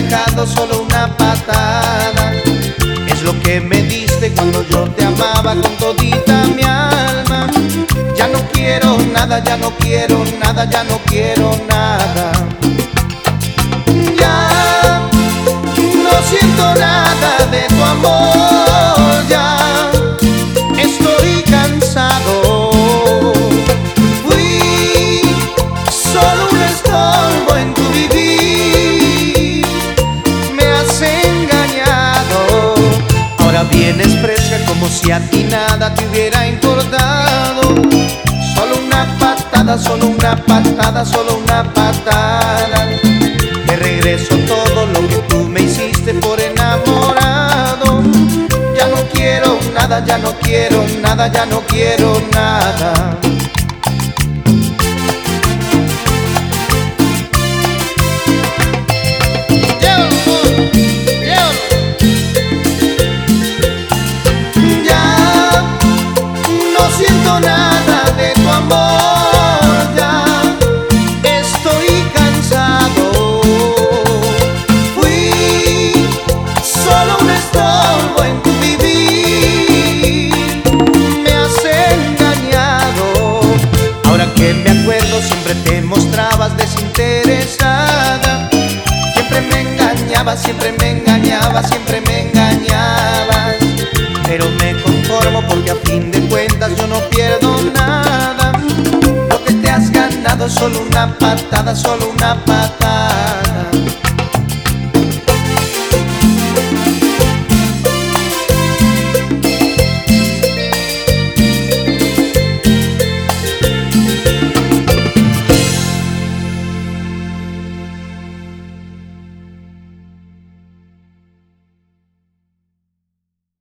dejado solo una patada. Es lo que me diste cuando yo te amaba con todita mi alma. Ya no quiero nada, ya no quiero nada, ya no quiero nada. Ya no siento nada de tu amor, ya estoy cansado. Fui solo un estorbo en tu vivir, me has engañado. Ahora vienes fresca como si a ti nada te hubiera importado. Solo una patada, solo una patada, solo una patada. Te regreso todo lo que tú me hiciste por enamorado. Ya no quiero nada, ya no quiero nada, ya no quiero nada. Ya no siento nada de tu amor, ya estoy cansado. Fui solo un estorbo en tu vivir, me has engañado. Ahora que me acuerdo siempre te mostrabas desinteresada. Siempre me engañabas, siempre me engañabas, siempre me engañabas. Pero me conformo porque a fin de cuentas yo no pierdo nada. Lo que te has ganado es solo una patada, solo una patada.